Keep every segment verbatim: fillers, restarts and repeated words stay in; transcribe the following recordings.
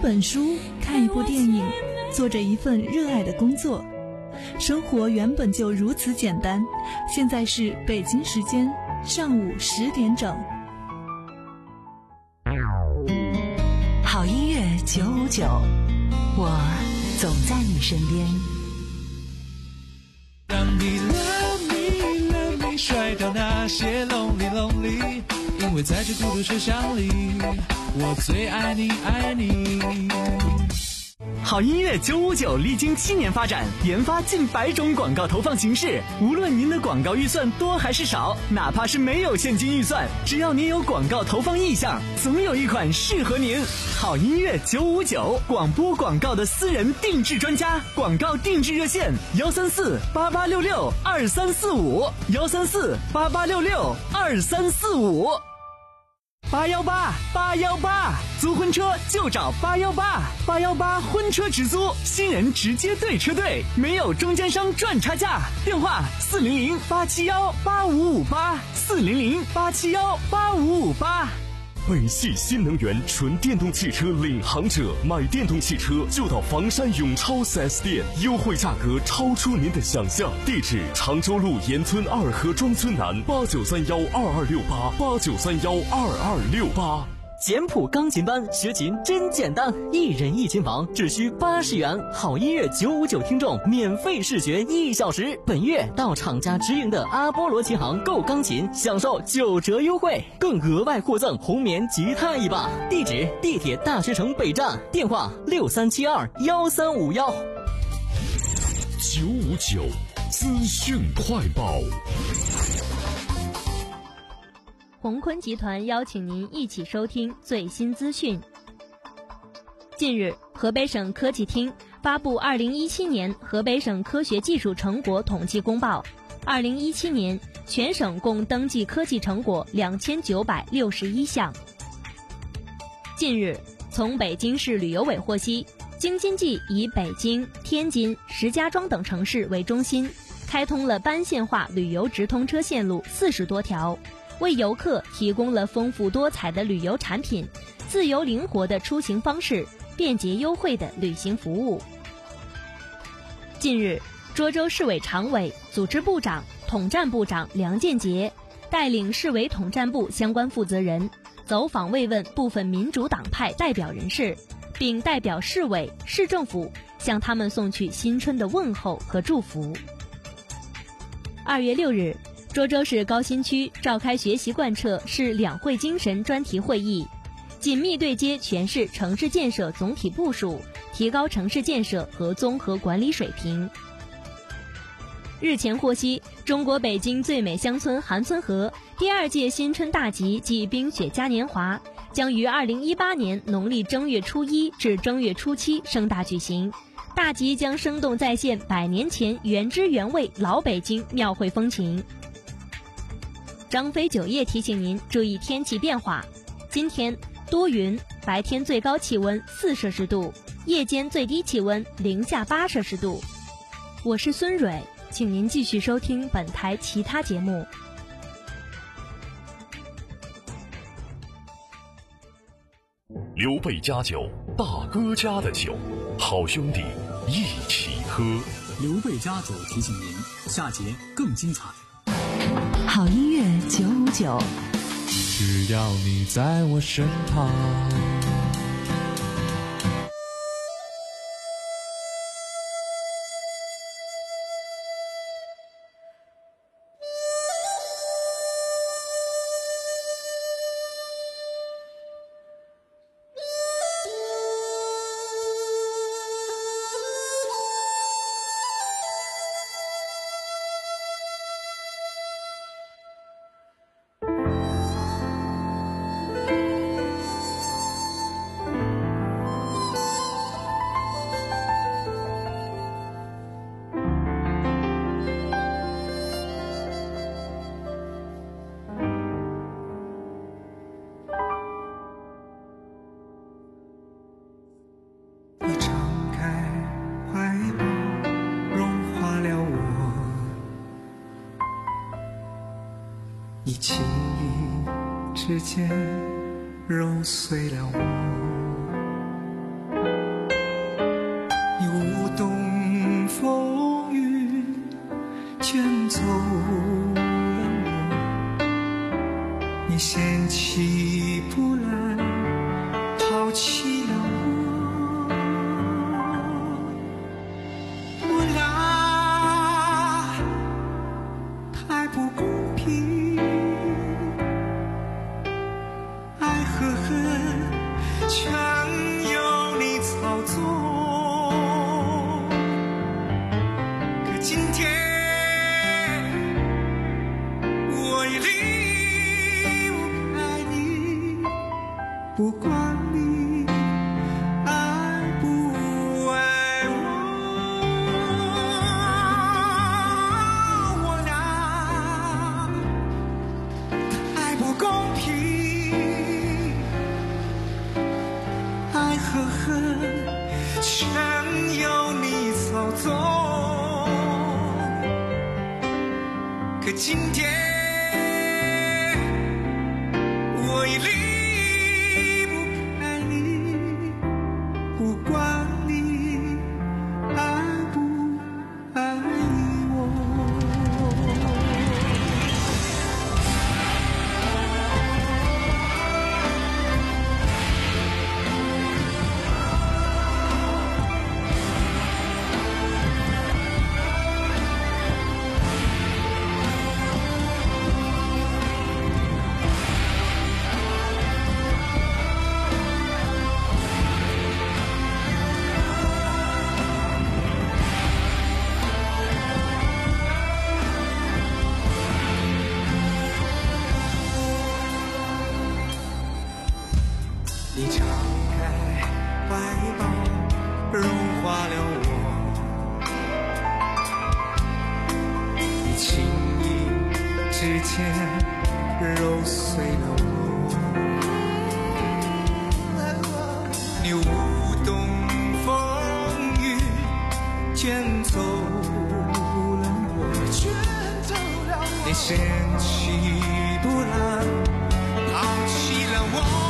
本书，看一部电影，做着一份热爱的工作。生活原本就如此简单。现在是北京时间上午十点整。 好音乐九五九，我总在你身边。 让你 love me love me 甩掉那些 lonely lonely， 因为在这孤独车厢里，我最爱你爱你。 好音乐九五九历经七年发展，研发近百种广告投放形式。无论您的广告预算多还是少，哪怕是没有现金预算，只要您有广告投放意向，总有一款适合您。好音乐九五九，广播广告的私人定制专家，广告定制热线幺三四八八六六二三四五幺三四八八六六二三四五。八幺八八幺八，租婚车就找八幺八，八幺八婚车直租，新人直接对车队，没有中间商赚差价。电话四零零八七幺八五五八，四零零八七幺八五五八。 北汽新能源纯电动汽车领航者，买电动汽车就到房山永超 四 S 店，优惠价格超出您的想象。地址：常州路沿村二河庄村南，八九三幺二二六八八九三幺二二六八。 简谱钢琴班学琴真简单，一人一琴房只需八十元，好音乐九五九听众免费试学一小时。本月到厂家直营的阿波罗琴行购钢琴，享受九折优惠，更额外获赠红棉吉他一把。地址：地铁大学城北站，电话六三七二幺三五幺。 九五九资讯快报。 鸿坤集团邀请您一起收听最新资讯。近日，河北省科技厅发布二零一七年河北省科学技术成果统计公报。二零一七年，全省共登记科技成果两千九百六十一项。近日，从北京市旅游委获悉，京津冀以北京、天津、石家庄等城市为中心，开通了班线化旅游直通车线路四十多条。为游客提供了丰富多彩的旅游产品、自由灵活的出行方式、便捷优惠的旅行服务。近日，涿州市委常委、组织部长、统战部长梁建杰带领市委统战部相关负责人走访慰问部分民主党派代表人士，并代表市委、市政府向他们送去新春的问候和祝福。二月六日，涿州市高新区召开学习贯彻市两会精神专题会议，紧密对接全市城市建设总体部署，提高城市建设和综合管理水平。日前获悉，中国北京最美乡村韩村河第二届新春大集暨冰雪嘉年华将于二零一八年农历正月初一至正月初七盛大举行。大集将生动再现百年前原汁原味老北京庙会风情。张飞酒业提醒您注意天气变化，今天多云，白天最高气温四摄氏度，夜间最低气温零下八摄氏度。我是孙蕊，请您继续收听本台其他节目。 刘备家酒，大哥家的酒，好兄弟一起喝。 刘备家酒提醒您，下节更精彩。 好音乐九五九， 只要你在我身旁。 你轻易之间揉碎了我， 和恨全由你操纵。可今天我已离不开你，不管你爱不爱我，我俩爱不公平，爱和恨全由你操纵。可今天我已离不开你，不管你爱不爱我。你敞开怀抱，融化了我，你轻易之间揉碎了我，你舞动风雨卷走了我，你掀起波澜抛弃了我。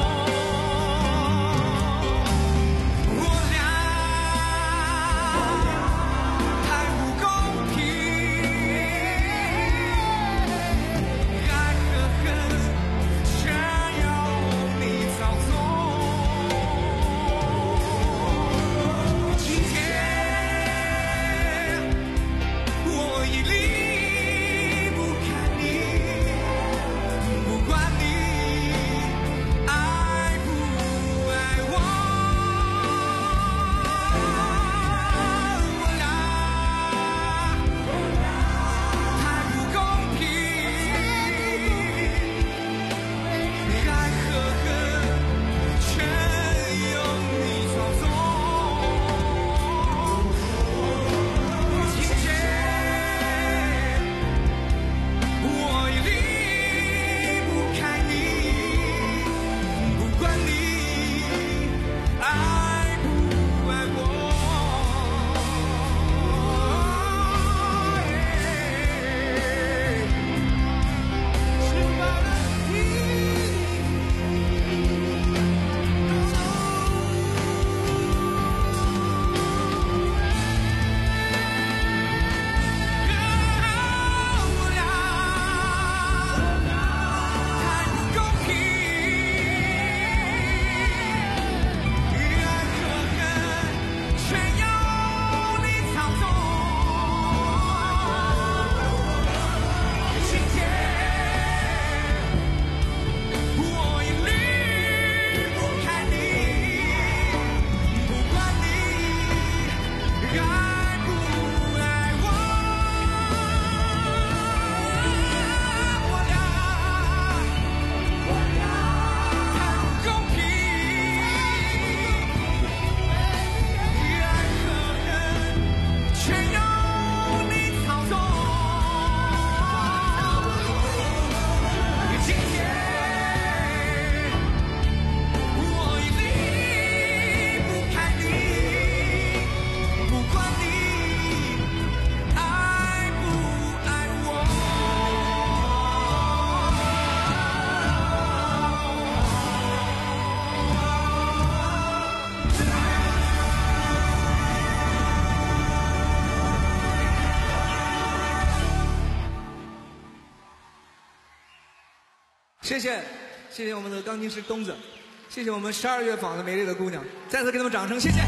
谢谢，谢谢我们的钢琴师东子，谢谢我们十二乐坊的美丽的姑娘，再次给他们掌声，谢谢。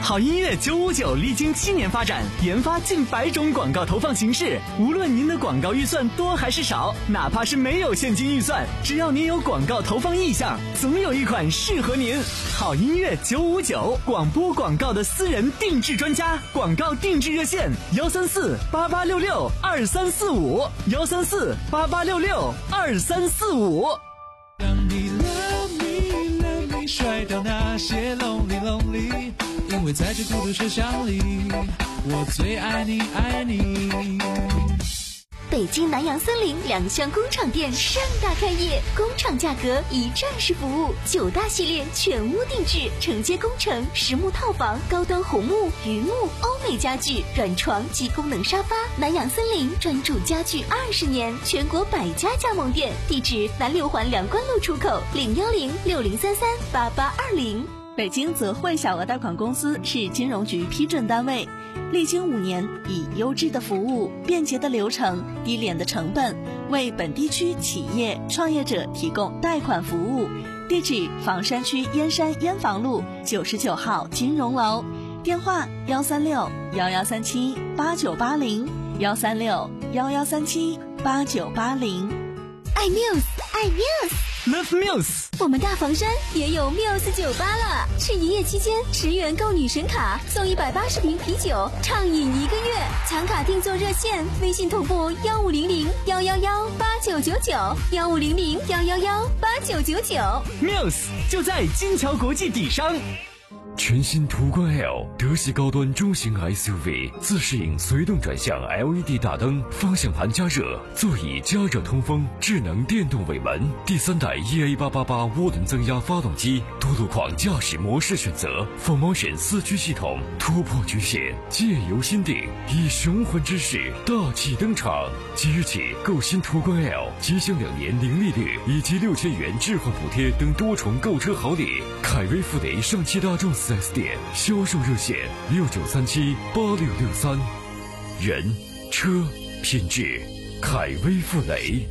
好音乐九五九历经七年发展，研发近百种广告投放形式。无论您的广告预算多还是少，哪怕是没有现金预算，只要您有广告投放意向，总有一款适合您。好音乐九五九，广播广告的私人定制专家，广告定制热线：幺三四八八六六二三四五，幺三四八八六六二三四五。 让你 love me love me 甩掉那些 lonely lonely， 因为在这孤独车厢里，我最爱你爱你。 北京南阳森林两厢工厂店盛大开业，工厂价格一站式服务，九大系列全屋定制，承接工程、实木套房、高端红木、榆木、欧美家具、软床及功能沙发。南阳森林专注家具二十年，全国百家加盟店，地址南六环梁关路出口，零幺零六零三三八八二零。 北京泽汇小额贷款公司是金融局批准单位，历经五年，以优质的服务、便捷的流程、低廉的成本，为本地区企业创业者提供贷款服务。地址：房山区燕山燕房路九十九号金融楼，电话：幺三六幺幺三七八九八零，幺三六幺幺三七八九八零。 爱 Muse， 爱 Muse。Love Muse， 我们大房山也有 Muse 酒吧了，是一夜期间十元购女神卡送一百八十瓶啤酒，畅饮一个月。抢卡订座热线：微信同步幺五零零幺幺幺八九九九，幺五零零幺幺幺八九九九。 Muse 就在金桥国际底商。 全新途观 L 德系高端中型 S U V， 自适应随动转向 L E D 大灯，方向盘加热，座椅加热通风，智能电动尾门，第三代 E A 八八八涡轮增压发动机，多路况驾驶模式选择 ，Full Motion 四驱系统，突破局限，借由心定，以雄浑之势大气登场。即日起购新途观 L， 即享两年零利率以及六千元置换补贴等多重购车好礼。凯威富雷上汽大众四 S 店销售热线：六九三七八六六三。人、车、品质，凯威富雷。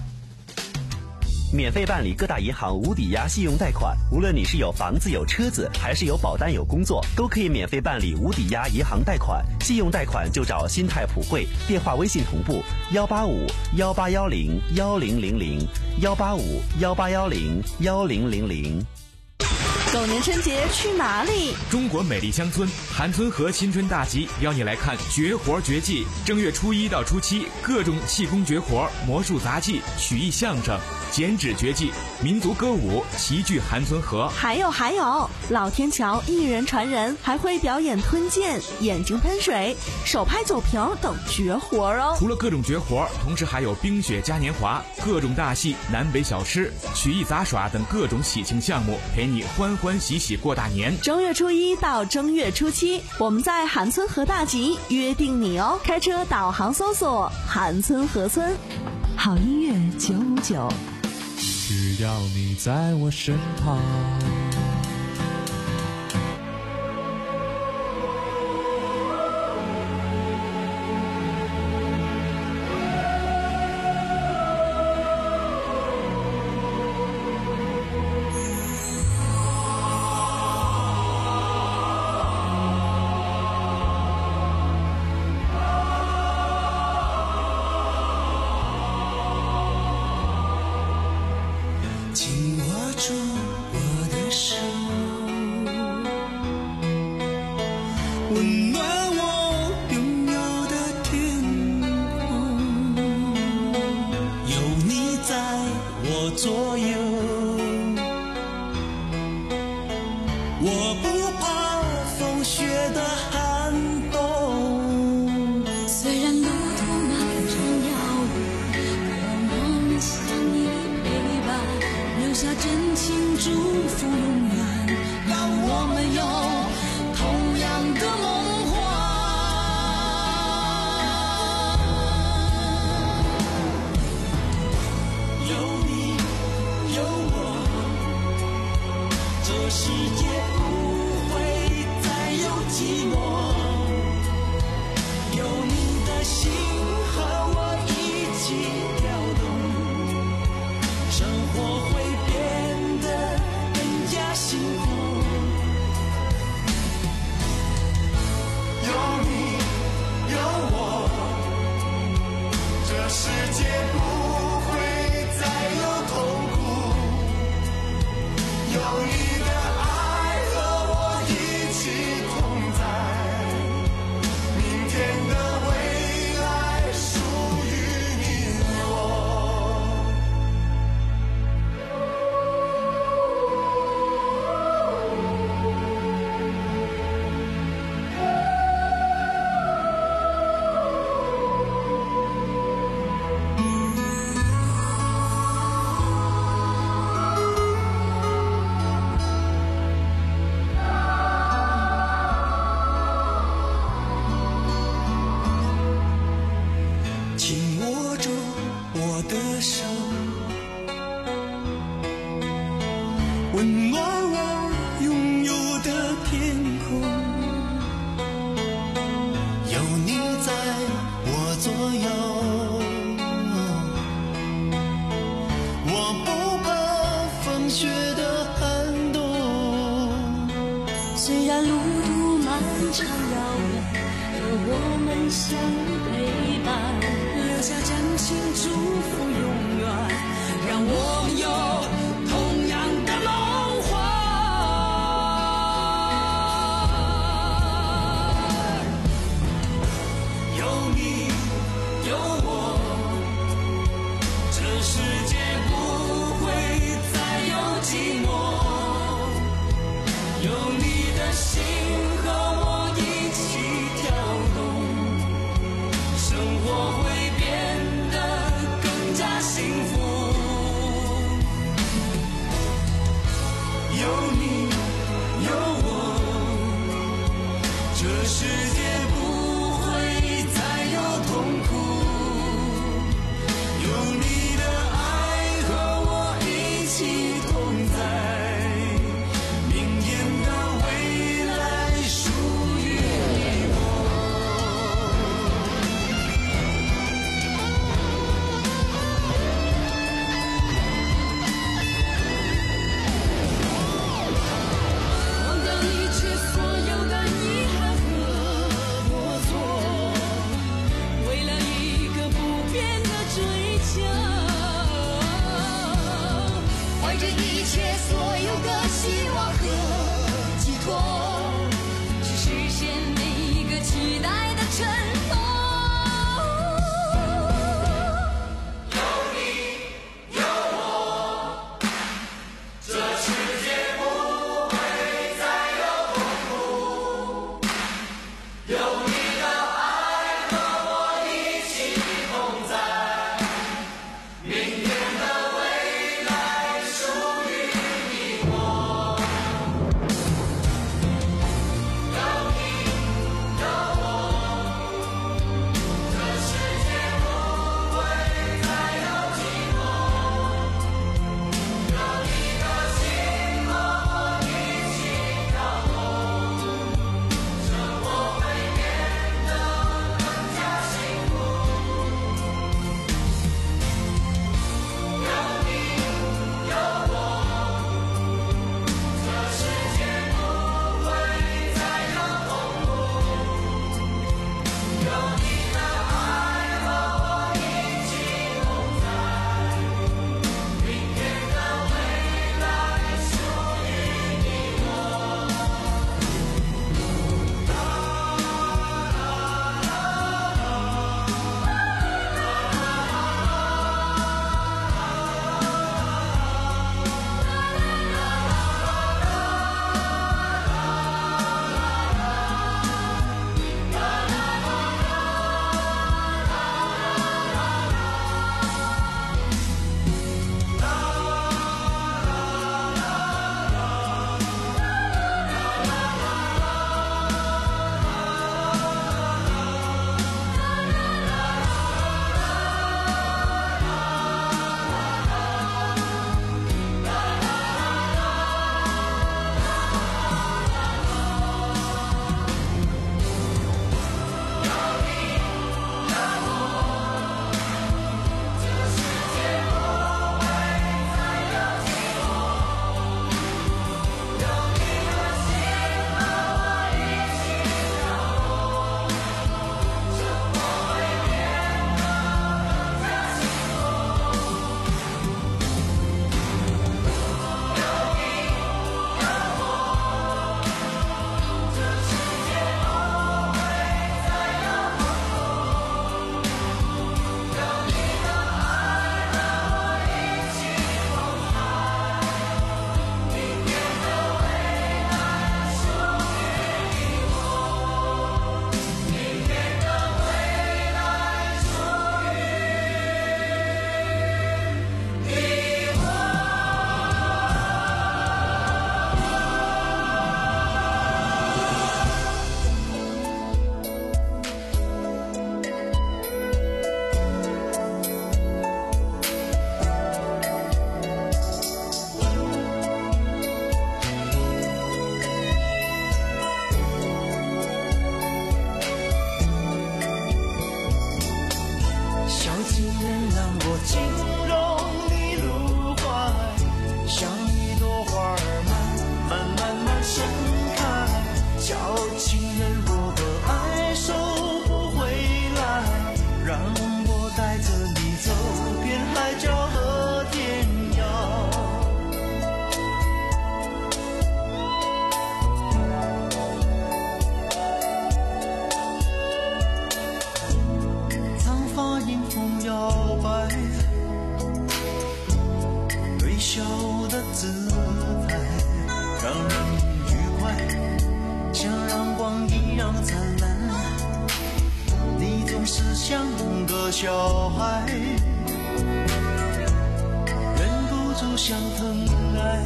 免费办理各大银行无抵押信用贷款，无论你是有房子有车子，还是有保单有工作，都可以免费办理无抵押银行贷款。信用贷款就找新泰普惠，电话微信同步幺八五幺八幺零幺零零零幺八五幺八幺零幺零零零。 狗年春节去哪里？ 中国美丽乡村韩村河新春大集邀你来看绝活绝技。正月初一到初七，各种气功绝活、魔术杂技、曲艺相声、剪纸绝技、民族歌舞齐聚韩村河。 还有还有，老天桥一人传人，还会表演吞剑、眼睛喷水、手拍酒瓶等绝活哦。 除了各种绝活，同时还有冰雪嘉年华、各种大戏、南北小吃、曲艺杂耍等各种喜庆项目，陪你欢欢喜喜过大年。 正月初一到正月初七，我们在韩村河大集约定你哦。开车导航搜索韩村河村。 好音乐九五九， 只要你在我身旁。 我左右，我不怕风雪的寒冬。 虽然路途漫长遥远，可我们相陪伴，留下真情祝福永远，让我们有同样的梦幻。 有你有我，这世界不会再有寂寞。有你的心和我一起跳动，生活会变得更加幸福。有你有我，这世界不会再有痛苦。有你的爱和我一起同在。 总是像个小孩，忍不住想疼爱，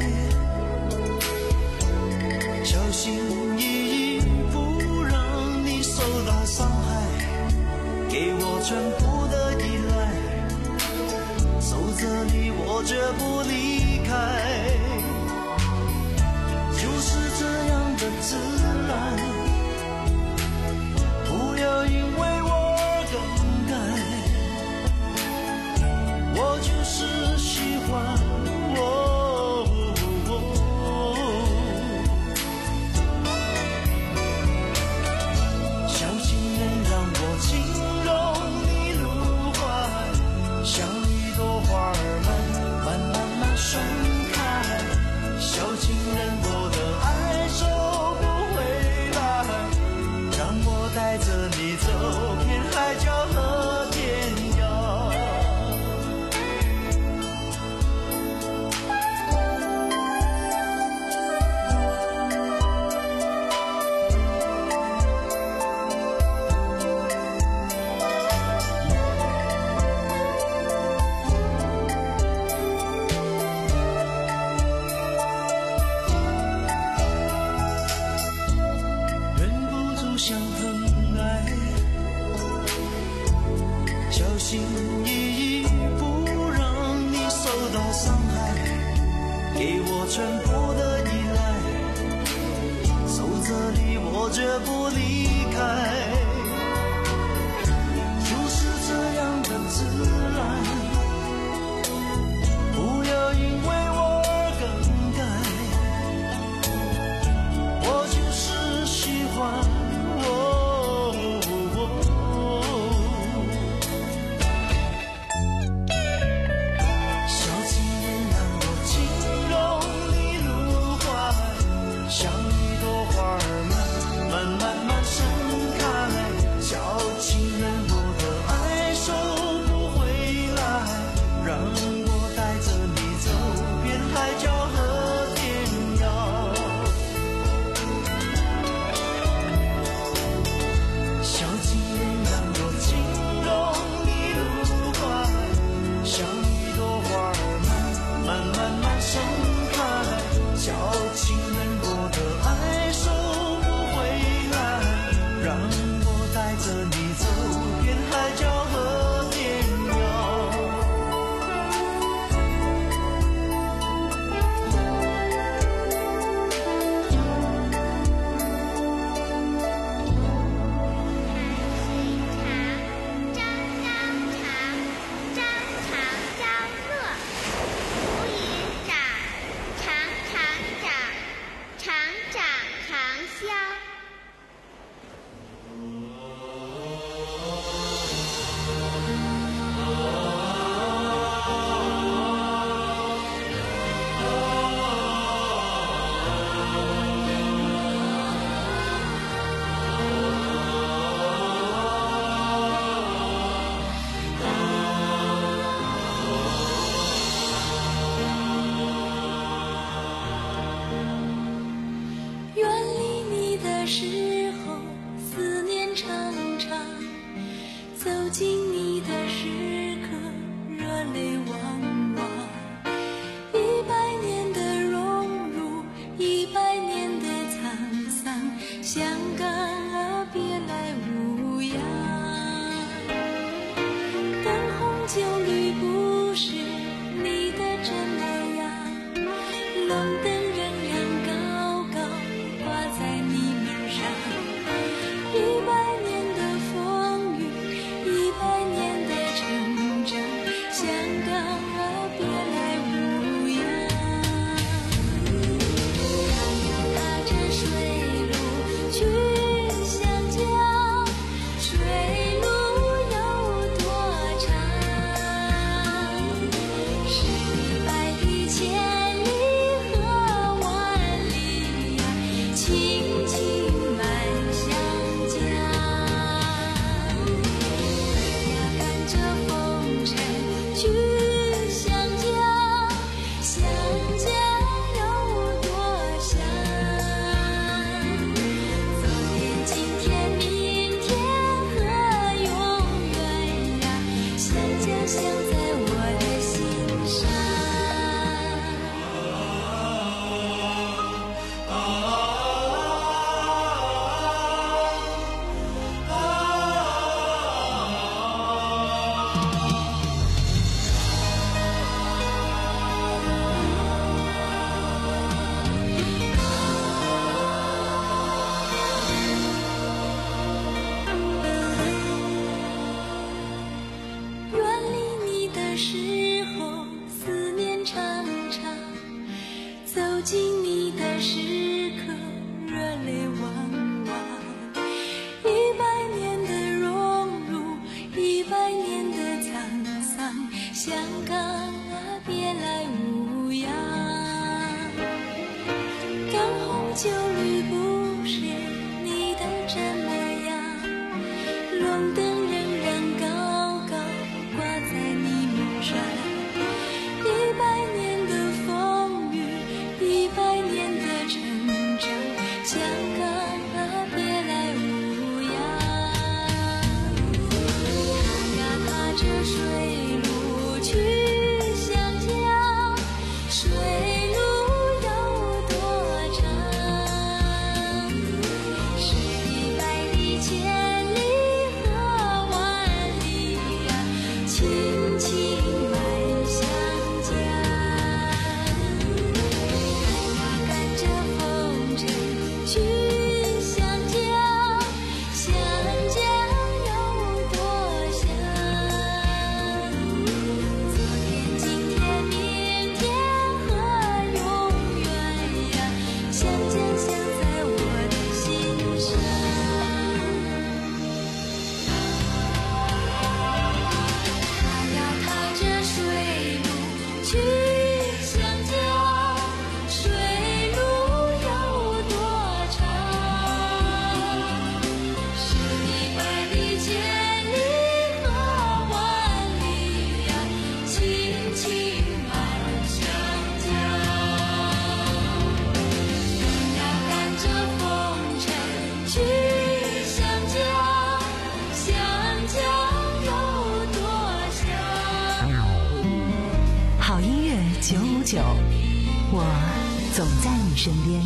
小心翼翼不让你受到伤害，给我全部的依赖，守着你我绝不离开，就是这样的自然，不要因为我而更改，我就是喜欢我、小情人让我轻柔你入怀，像一朵花儿慢慢慢慢盛开，小情人我的爱收不回来，让我带着你走遍海角和天涯。忍不住想疼爱，小心翼翼不让你受到伤害，给我全部的依赖，守着你我绝不离开，就是这样的自然，不要因为我而更改，我就是喜欢我。小情人让我轻柔你入怀，像一朵花儿慢慢慢慢盛开，小情人我的爱收不回来，让我带着你走遍海角和天涯。小情人让我轻柔你入怀，像一朵花儿慢慢慢慢盛开，小情人我的爱收不回来，让我带着你走遍海角和天涯。 远离你的时候，思念常常；走近你的时刻，热泪汪汪。一百年的荣辱，一百年的沧桑，香港啊，别来无恙。灯红酒绿不是你的真模样，龙灯仍然高高挂在你门上。一百年的风雨，一百年的成长，香港镶在我的心上。 九，我总在你身边。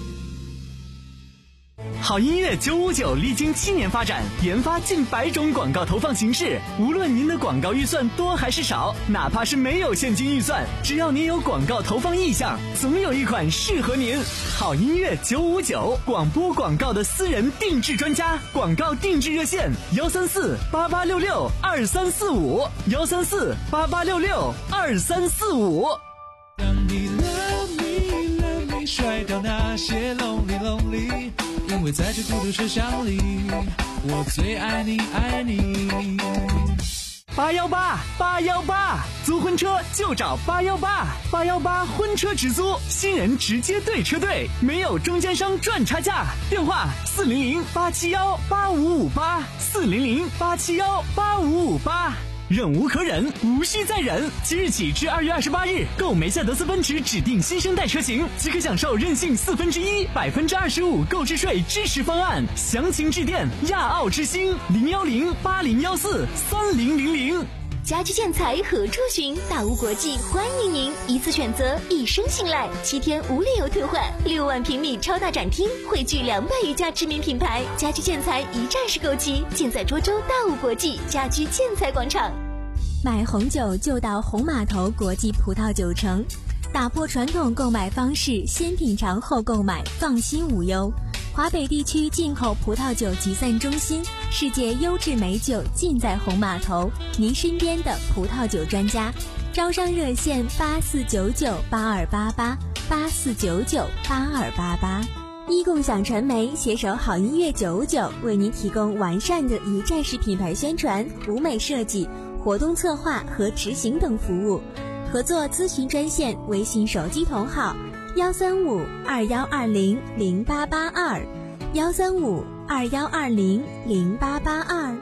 好音乐九五九历经七年发展，研发近百种广告投放形式。无论您的广告预算多还是少，哪怕是没有现金预算，只要您有广告投放意向，总有一款适合您。好音乐九五九，广播广告的私人定制专家，广告定制热线：幺三四八八六六二三四五，幺三四八八六六二三四五。 让你 love me love me 甩掉那些 lonely lonely， 因为在这孤独车厢里，我最爱你爱你。 八幺八八幺八，租婚车就找八幺八，八幺八婚车直租，新人直接对车队，没有中间商赚差价。电话四零零八七幺八五五八，四零零八七幺八五五八。忍无可忍，无需再忍。即日起至二月二十八日，购梅赛德斯奔驰指定新生代车型，即可享受任性四分之一、百分之二十五购置税支持方案。详情致电亚奥之星零幺零八零幺四三零零零。 家居建材何处寻？大屋国际欢迎您，一次选择，一生信赖，七天无理由退换，六万平米超大展厅，汇聚两百余家知名品牌，家居建材一站式购齐，尽在涿州大屋国际家居建材广场。 买红酒就到红码头国际葡萄酒城，打破传统购买方式，先品尝后购买，放心无忧。华北地区进口葡萄酒集散中心，世界优质美酒尽在红码头，您身边的葡萄酒专家。招商热线八四九九八二八八八四九九八二八八。一共享传媒携手好音乐九五九，为您提供完善的一站式品牌宣传、舞美设计、活动策划和执行等服务。合作咨询专线微信手机同号幺三五二幺二零零八八二，幺三五二幺二零零八八二。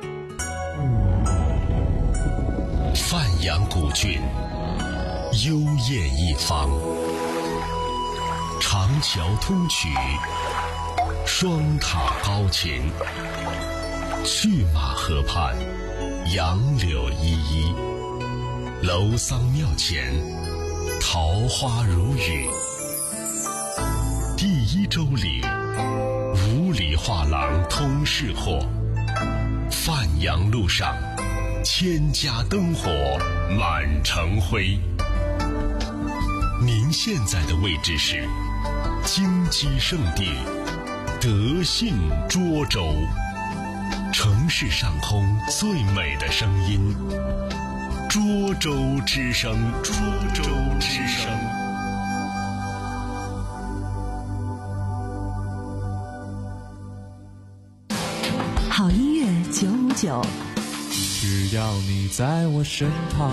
范阳古郡，幽艳一方，长桥通衢，双塔高擎，去马河畔，杨柳依依， 楼桑庙前，桃花如雨。第一周里，五里画廊通市货。范阳路上，千家灯火满城辉。您现在的位置是金鸡圣地德信涿州，城市上空最美的声音，涿州之声，涿州之声。 好音乐九五九， 只要你在我身旁。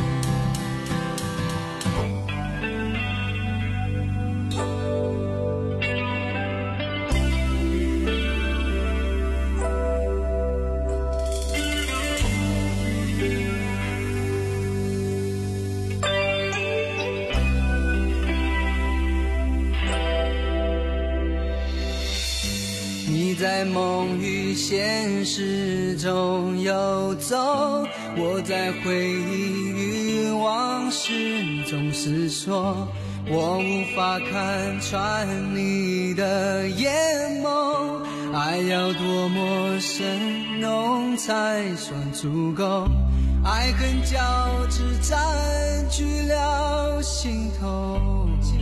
你在梦与现实中游走，我在回忆与往事中思索，我无法看穿你的眼眸，爱要多么深浓才算足够，爱恨交织占据了心头，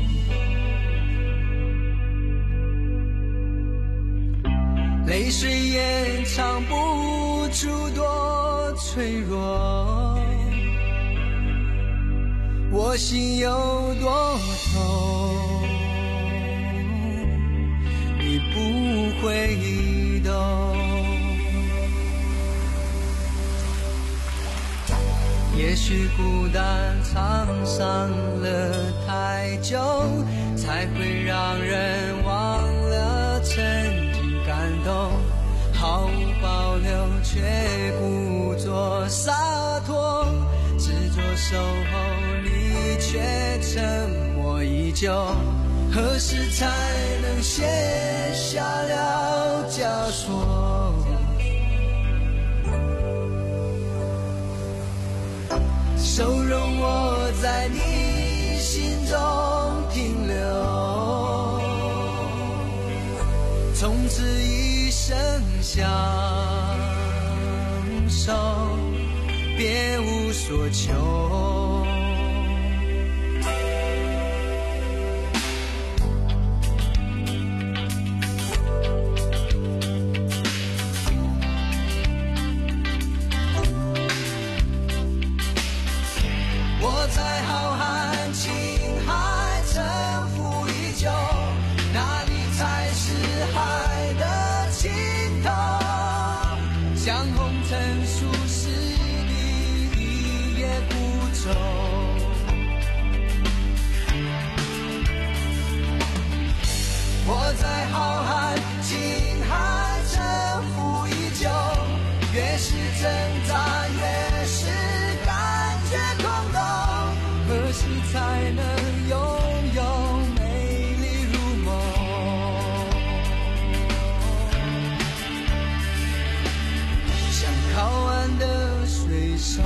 泪水也藏不住多脆弱，我心有多痛，你不会懂。也许孤单藏上了太久，才会让人忘了曾经感动，毫无保留却故作洒脱，执着守候你却沉默依旧，何时才能卸下了枷锁？收容我在你心中停留，从此一生相守，别无所求。我在浩瀚情海沉浮已久，哪里才是海的尽头？像红尘俗世的一叶孤舟，我在浩瀚情海沉浮已久，越是挣扎越是感觉空洞，何时才能拥有美丽如梦？像靠岸的水手，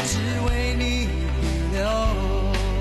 只为你预留。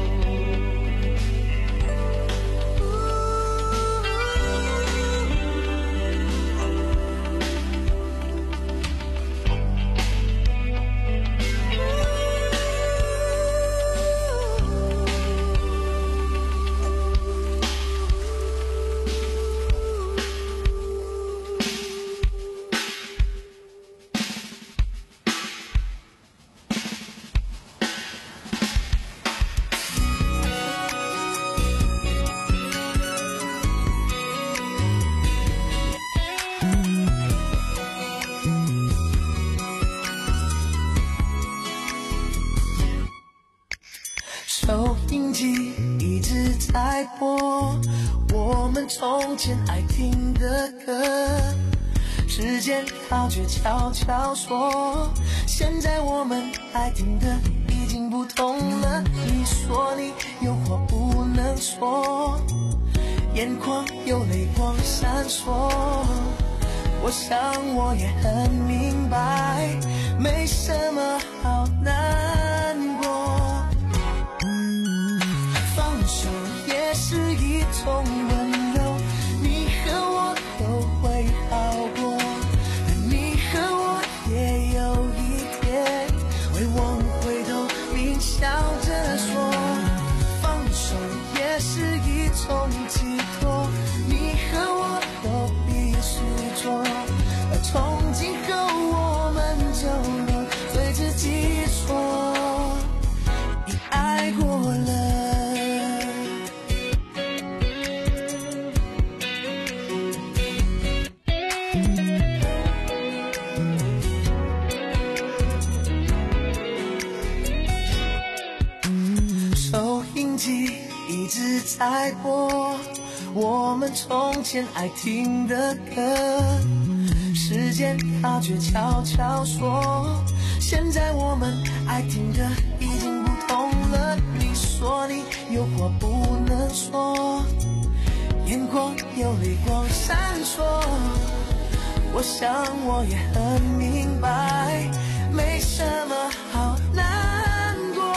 收音机一直在播我们从前爱听的歌，时间它却悄悄说，现在我们爱听的已经不同了。你说你有话不能说，眼眶有泪光闪烁，我想我也很明白，没什么好难过。放手也是一种温柔，你和我都会好过，你和我也有一天会往回头并笑着说。放手也是一种寄托，你和我都必须做，从今后我们就能对自己说，你爱过了。收音机一直在播我们从前爱听的歌，时间它却悄悄说，现在我们爱听的已经不同了。你说你有话不能说，眼眶有泪光闪烁，我想我也很明白，没什么好难过。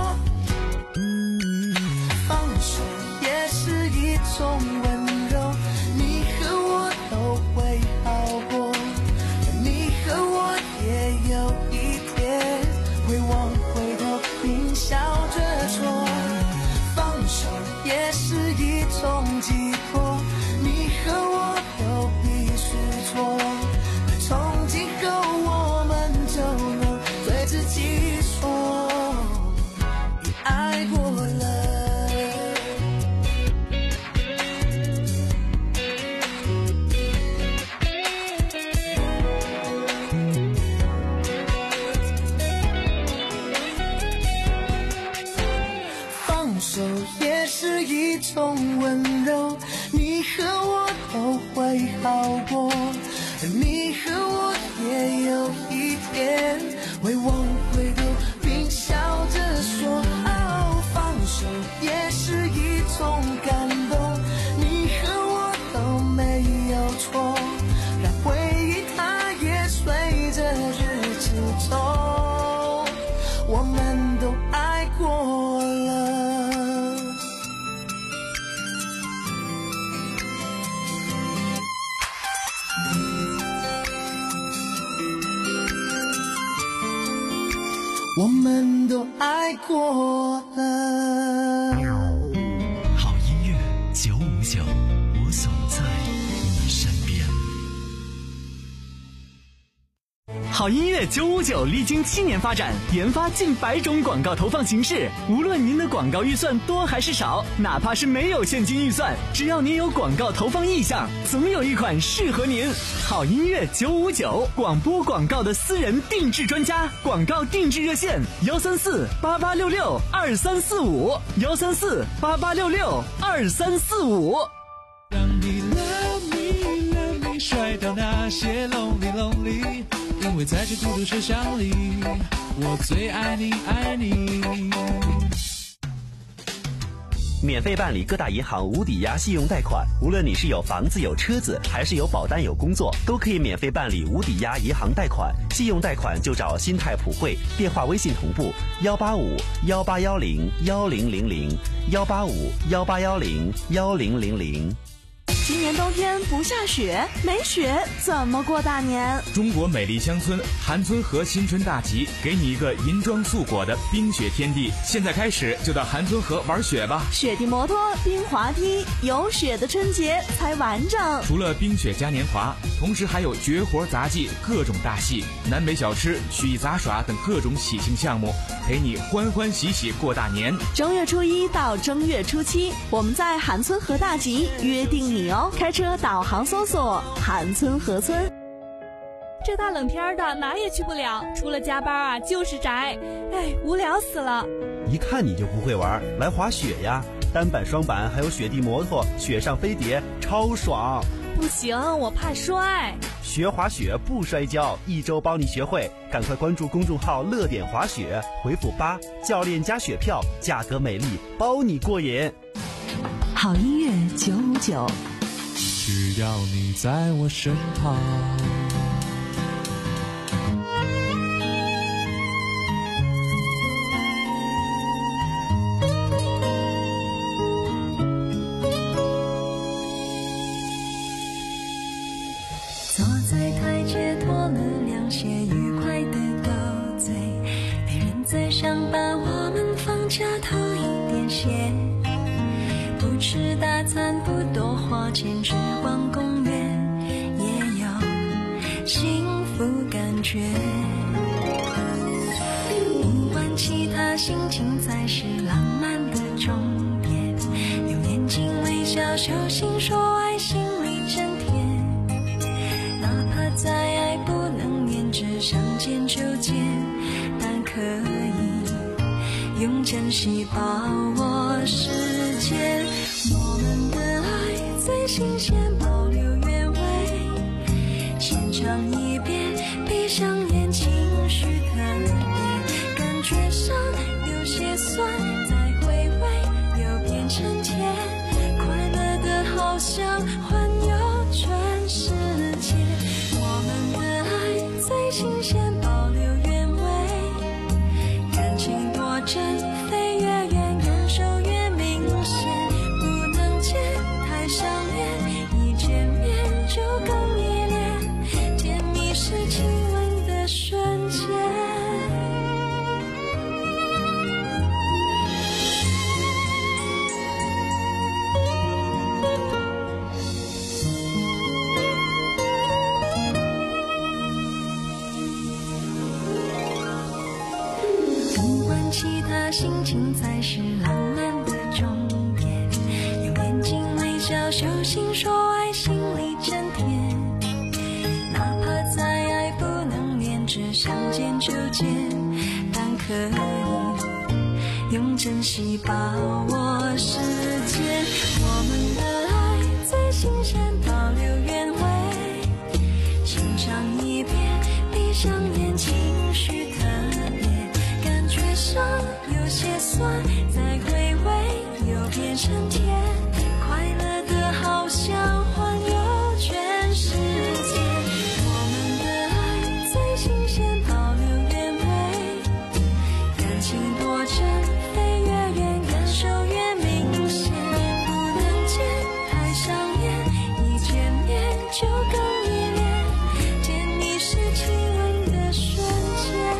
放手也是一种温柔，你和我都会好过，你和我也有一天会往回头并笑着说。放手也是一种寄托，你和我都必须做，从今后我们就能对自己说，你爱过了。放手也是一种温柔，你和我都会好过，你和我也有一天会往回头并笑着说。哦，放手也是一种感动，你和我都没有错，让回忆它也随着日子走，我们都爱过了。我们都爱过了。 好音乐九五九，我总在你身边。 好音乐九五九历经七年发展，研发近百种广告投放形式。无论您的广告预算多还是少，哪怕是没有现金预算，只要您有广告投放意向，总有一款适合您。好音乐九五九，广播广告的私人定制专家，广告定制热线幺三四八八六六二三四五幺三四八八六六二三四五。 让你 love me love me 甩掉那些 lonely lonely， 因为在这孤独车厢里，我最爱你爱你。 免费办理各大银行无抵押信用贷款。无论你是有房子有车子，还是有保单有工作，都可以免费办理无抵押银行贷款。信用贷款就找新泰普惠，电话微信同步幺八五幺八幺零幺零零零幺八五幺八幺零幺零零零。 今年冬天不下雪，没雪怎么过大年？ 中国美丽乡村韩村河新春大集，给你一个银装素裹的冰雪天地。现在开始就到韩村河玩雪吧！ 雪地摩托、冰滑梯，有雪的春节才完整。 除了冰雪嘉年华，同时还有绝活杂技、各种大戏、南北小吃、曲艺杂耍等各种喜庆项目，陪你欢欢喜喜过大年。 正月初一到正月初七，我们在韩村河大集约定你哦。开车导航搜索韩村河村。 这大冷天的哪也去不了，除了加班啊就是宅，哎，无聊死了。 一看你就不会玩，来滑雪呀，单板双板还有雪地摩托，雪上飞碟超爽。 不行，我怕摔。 学滑雪不摔跤，一周帮你学会，赶快关注公众号乐点滑雪，回复八教练加雪票，价格美丽，包你过瘾。 好音乐九五九， 只要你在我身旁。 坐在台阶脱了凉鞋，愉快的斗嘴，没人再想把我们放假偷一点鞋，不吃大餐不多花钱，只逛公园也有幸福感觉，不管其他心情才是浪漫的终点，用眼睛微笑手心说爱，心里真甜，哪怕再爱不能黏，只想见就见，但可以用珍惜把握时间。我们的爱最新鲜，保留原味，先尝一遍，闭上眼，情绪特别，感觉上有些酸，再回味又变成甜，快乐的好像环游全世界。我们的爱最新鲜，保留原味，感情多真，飞越远，感受越明显，不能见太想念，一见面就更依恋，甜蜜是亲吻的瞬间。不管其他心情才是浪漫的终点，用眼睛微笑，手心说爱，心里真甜，哪怕再爱不能黏，只想见就见，但可以用珍惜把握时间。我们的爱最新鲜，保留原味，先尝一遍，闭上眼，情绪特别，感觉上有些酸，再回味又变成甜，快乐的好像环游全世界。我们的爱最新鲜，保留原味，感情多真，飞越远，感受越明显，不能见太想念，一见面就更依恋，甜蜜是亲吻的瞬间。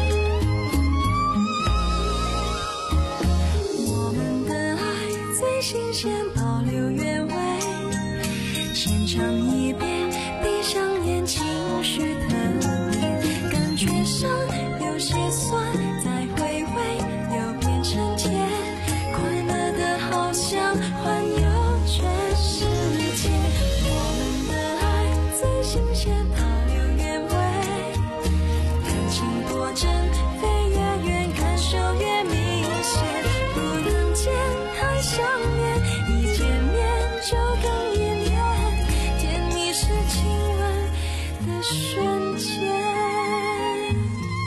我们的爱最新鲜，保留原味，先尝一遍，闭上眼，情绪特别，感觉上有些酸，再回味又变成甜，快乐的好像环游全世界。我们的爱最新鲜，保留原味，感情多真，飞越远，感受越明显，不能见太想念，一见面就更依恋，甜蜜是亲吻的瞬间。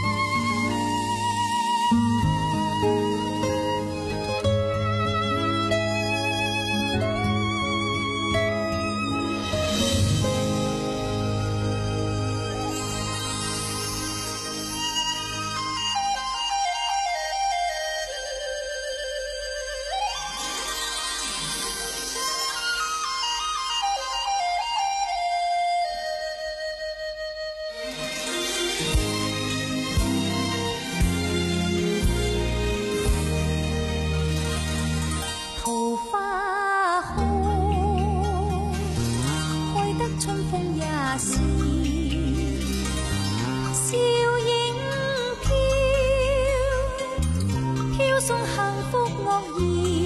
送幸福樂謠。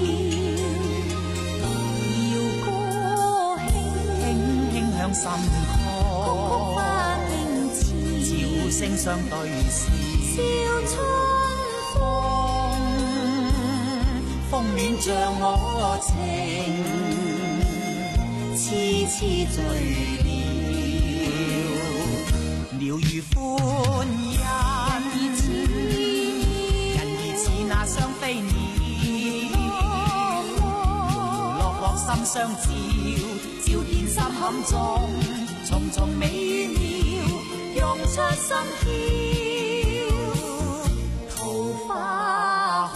謠歌輕輕輕向心曠，曲曲花徑似，照聲相對視。笑春風，風戀像我情，痴痴醉了。鳥語歡欣，人兒似那雙飛鳥，樂樂心相照，照見心坎中，重重美妙，湧出心竅。桃花開，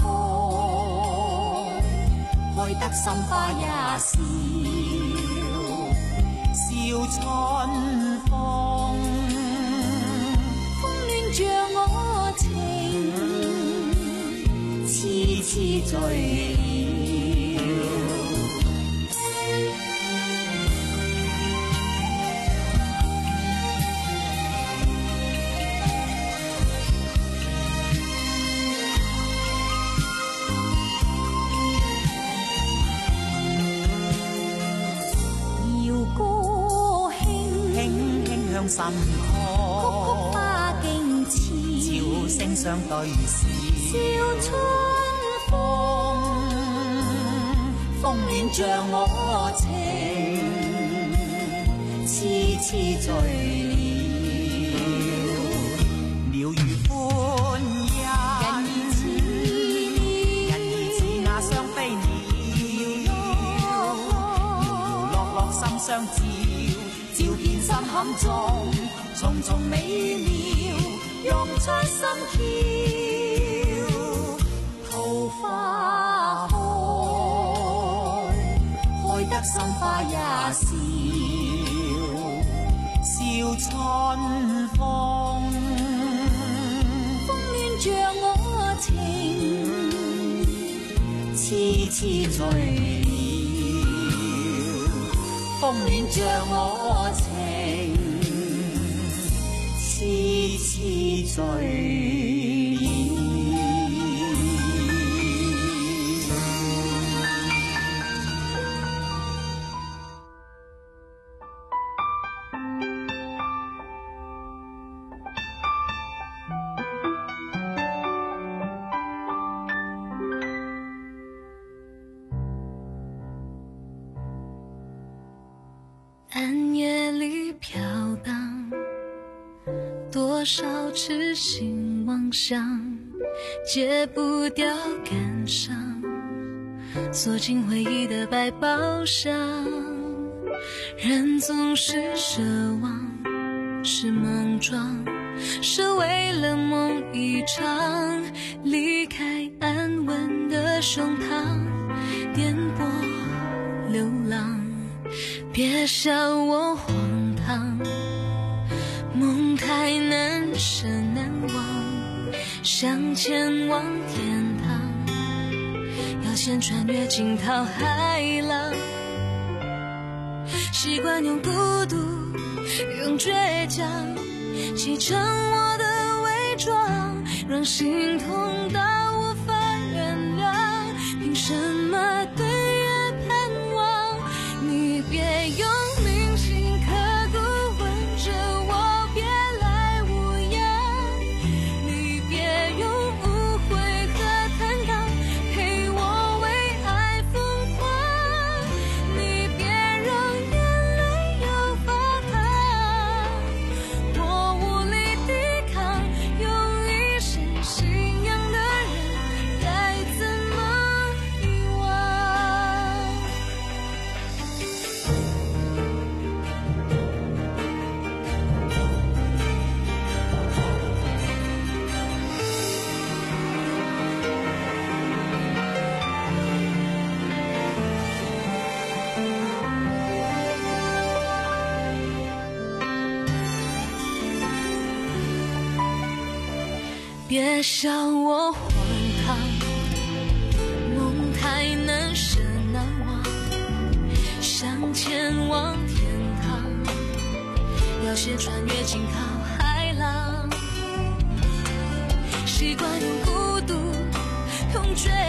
開得心花也笑，笑春風。像我情，痴痴醉了。謠歌輕輕輕向心曠，聲相對視，笑春風，風戀像我情，痴痴醉了。鳥語歡欣，人兒似那雙飛鳥，遙遙樂樂心相照，照見心坎中，重重美妙，湧出心竅。桃花開，開得心花也笑，笑春風。風戀像我情，痴痴醉了。風戀像我情，痴痴醉了。 暗夜里飘荡，多少痴心妄想，戒不掉感伤，锁进回忆的百宝箱。人总是奢望，是莽撞，是为了梦一场，离开安稳的胸膛，颠簸流浪。别笑我荒唐，梦太难舍难忘，想前往天堂，要先穿越惊涛骇浪。习惯用孤独，用倔强，砌成我的伪装，让心痛到无法原谅。凭什么对月盼望？你别用铭心刻骨吻着我，别来无恙。你别用误会和坦荡陪我为爱疯狂。你别让眼泪又发烫，我无力抵抗，用一生信仰的人该怎么遗忘？别笑我荒唐，梦太难舍难忘，想前往天堂，要先穿越惊涛骇浪。习惯用孤独，用倔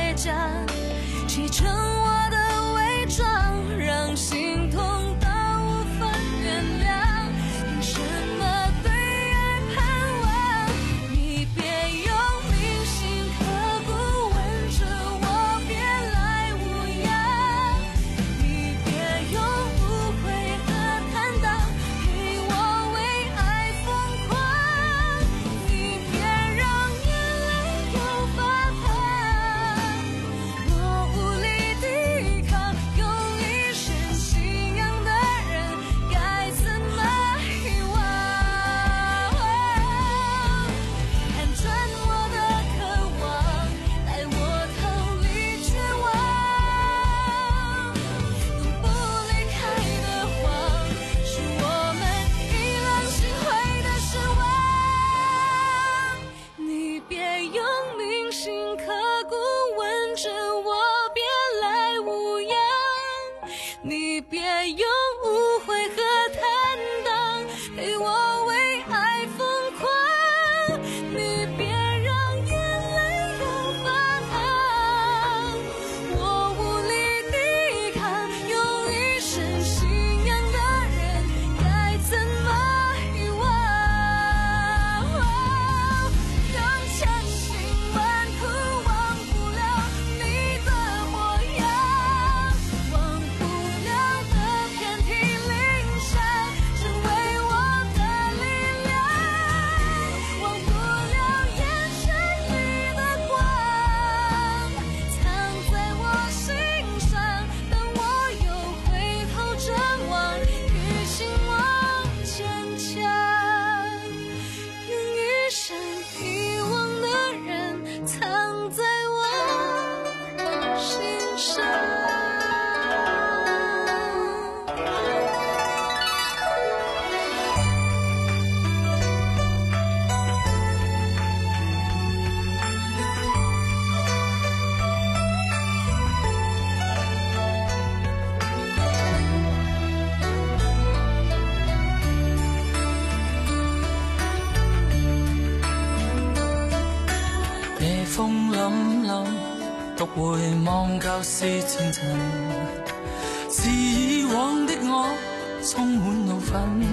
風凜凜，獨回望舊事前塵，是以往的我充滿怒憤，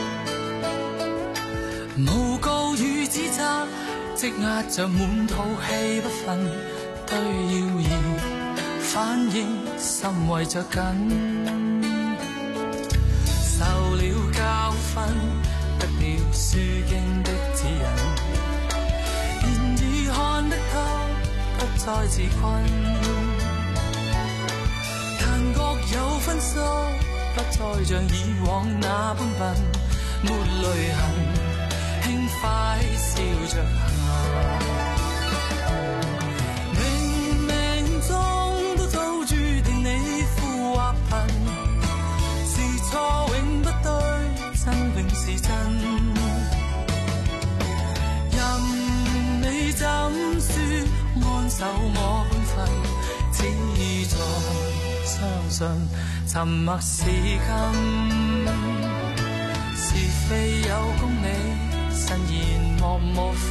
誣告與指責積壓着滿肚氣不忿，對謠言反應心為着緊，受了教訓，得了書經的指引，然而看得透，不再自困，但覺有分數，不再像以往那般笨，沒淚痕，輕快笑着行。冥冥中都早注定你富或貧，是錯永不對，真永是真。任你怎說，安守我本分，只在相信沉默是金。是非有公理，慎言莫冒。